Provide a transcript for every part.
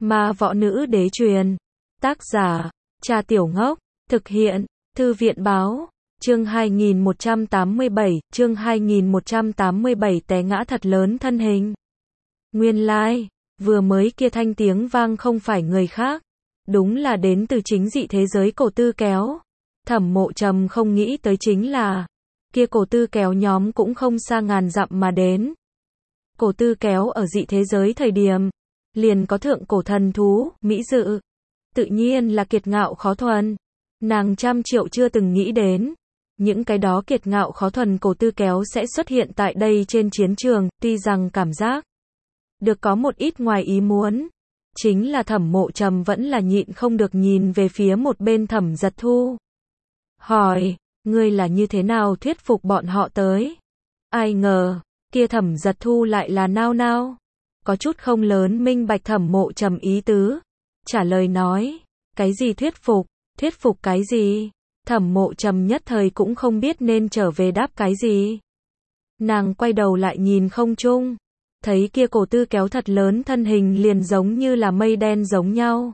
Ma Võ Nữ Đế Truyền. Tác giả, Cha Tiểu Ngốc. Thực hiện, Thư viện Báo. Chương 2187, té ngã thật lớn thân hình. Nguyên lai, vừa mới kia thanh tiếng vang không phải người khác. Đúng là đến từ chính dị thế giới Cổ Tư Kéo. Thẩm Mộ Trầm không nghĩ tới chính là, kia Cổ Tư Kéo nhóm cũng không xa ngàn dặm mà đến. Cổ Tư Kéo ở dị thế giới thời điểm, liền có thượng cổ thần thú, Mỹ Dự. Tự nhiên là kiệt ngạo khó thuần. Nàng trăm triệu chưa từng nghĩ đến. Những cái đó kiệt ngạo khó thuần Cổ Tư Kéo sẽ xuất hiện tại đây trên chiến trường, tuy rằng cảm giác được có một ít ngoài ý muốn. Chính là Thẩm Mộ Trầm vẫn là nhịn không được nhìn về phía một bên Thẩm Giật Thu. Hỏi, ngươi là như thế nào thuyết phục bọn họ tới? Ai ngờ, kia Thẩm Giật Thu lại là nao nao. Có chút không lớn minh bạch Thẩm Mộ Trầm ý tứ. Trả lời nói, cái gì thuyết phục cái gì? Thẩm Mộ Trầm nhất thời cũng không biết nên trở về đáp cái gì. Nàng quay đầu lại nhìn không trung. Thấy kia Cổ Tư Kéo thật lớn thân hình liền giống như là mây đen giống nhau.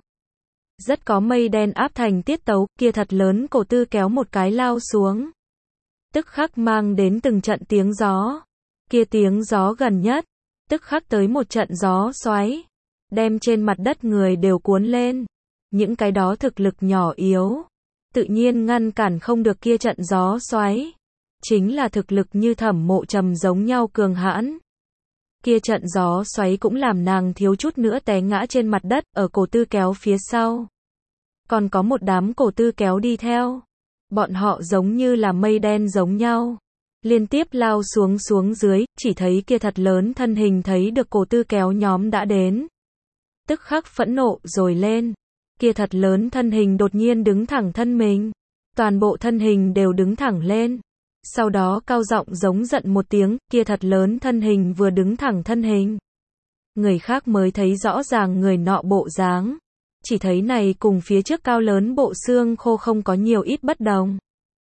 Rất có mây đen áp thành tiết tấu, kia thật lớn Cổ Tư Kéo một cái lao xuống. Tức khắc mang đến từng trận tiếng gió. Kia tiếng gió gần nhất, tức khắc tới một trận gió xoáy. Đem trên mặt đất người đều cuốn lên. Những cái đó thực lực nhỏ yếu. Tự nhiên ngăn cản không được kia trận gió xoáy. Chính là thực lực như Thẩm Mộ Trầm giống nhau cường hãn. Kia trận gió xoáy cũng làm nàng thiếu chút nữa té ngã trên mặt đất, ở Cổ Tư Kéo phía sau. Còn có một đám Cổ Tư Kéo đi theo. Bọn họ giống như là mây đen giống nhau. Liên tiếp lao xuống dưới, chỉ thấy kia thật lớn thân hình thấy được Cổ Tư Kéo nhóm đã đến. Tức khắc phẫn nộ rồi lên. Kia thật lớn thân hình đột nhiên đứng thẳng thân mình. Toàn bộ thân hình đều đứng thẳng lên. Sau đó cao giọng giống giận một tiếng, kia thật lớn thân hình vừa đứng thẳng thân hình. Người khác mới thấy rõ ràng người nọ bộ dáng. Chỉ thấy này cùng phía trước cao lớn bộ xương khô không có nhiều ít bất đồng.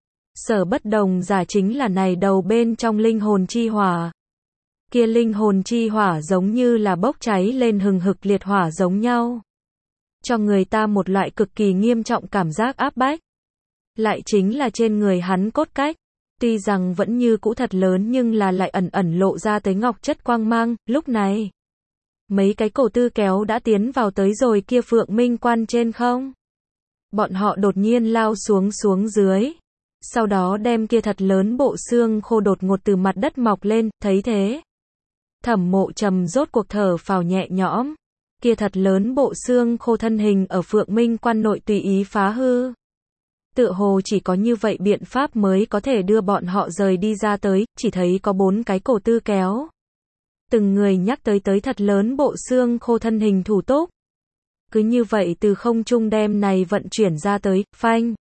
Sở bất đồng giả chính là này đầu bên trong linh hồn chi hỏa. Kia linh hồn chi hỏa giống như là bốc cháy lên hừng hực liệt hỏa giống nhau. Cho người ta một loại cực kỳ nghiêm trọng cảm giác áp bách. Lại chính là trên người hắn cốt cách. Tuy rằng vẫn như cũ thật lớn nhưng là lại ẩn ẩn lộ ra tới ngọc chất quang mang, lúc này. Mấy cái Cổ Tư Kéo đã tiến vào tới rồi kia Phượng Minh Quan trên không. Bọn họ đột nhiên lao xuống dưới. Sau đó đem kia thật lớn bộ xương khô đột ngột từ mặt đất mọc lên, thấy thế. Thẩm Mộ Trầm rốt cuộc thở phào nhẹ nhõm. Kia thật lớn bộ xương khô thân hình ở Phượng Minh Quan nội tùy ý phá hư. Tựa hồ chỉ có như vậy biện pháp mới có thể đưa bọn họ rời đi ra tới, chỉ thấy có 4 cái Cổ Tư Kéo. Từng người nhắc tới thật lớn bộ xương khô thân hình thủ túc. Cứ như vậy từ không trung đem này vận chuyển ra tới, phanh.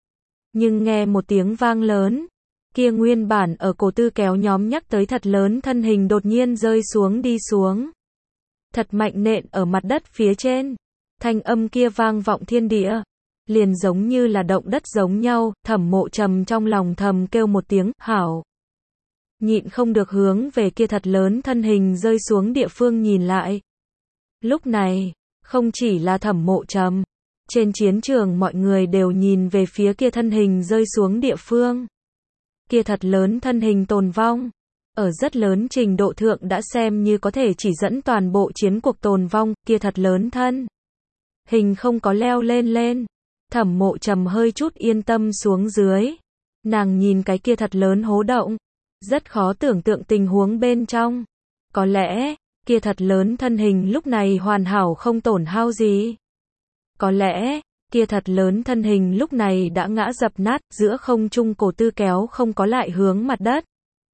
Nhưng nghe một tiếng vang lớn, kia nguyên bản ở Cổ Tư Kéo nhóm nhắc tới thật lớn thân hình đột nhiên rơi xuống đi xuống. Thật mạnh nện ở mặt đất phía trên. Thanh âm kia vang vọng thiên địa. Liền giống như là động đất giống nhau, Thẩm Mộ Trầm trong lòng thầm kêu một tiếng, hảo. Nhịn không được hướng về kia thật lớn thân hình rơi xuống địa phương nhìn lại. Lúc này, không chỉ là Thẩm Mộ Trầm, trên chiến trường mọi người đều nhìn về phía kia thân hình rơi xuống địa phương. Kia thật lớn thân hình tồn vong, ở rất lớn trình độ thượng đã xem như có thể chỉ dẫn toàn bộ chiến cuộc tồn vong, kia thật lớn thân hình không có leo lên. Thẩm Mộ Trầm hơi chút yên tâm xuống dưới. Nàng nhìn cái kia thật lớn hố động. Rất khó tưởng tượng tình huống bên trong. Có lẽ, kia thật lớn thân hình lúc này hoàn hảo không tổn hao gì. Có lẽ, kia thật lớn thân hình lúc này đã ngã dập nát, giữa không trung Cổ Tư Kéo không có lại hướng mặt đất.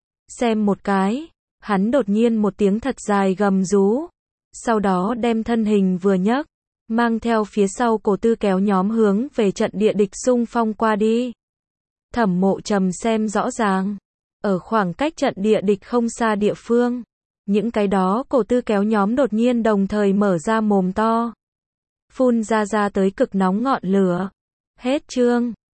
Xem một cái, hắn đột nhiên một tiếng thật dài gầm rú. Sau đó đem thân hình vừa nhấc. Mang theo phía sau Cổ Tư Kéo nhóm hướng về trận địa địch xung phong qua đi. Thẩm Mộ Trầm xem rõ ràng. Ở khoảng cách trận địa địch không xa địa phương. Những cái đó Cổ Tư Kéo nhóm đột nhiên đồng thời mở ra mồm to. Phun ra tới cực nóng ngọn lửa. Hết chương.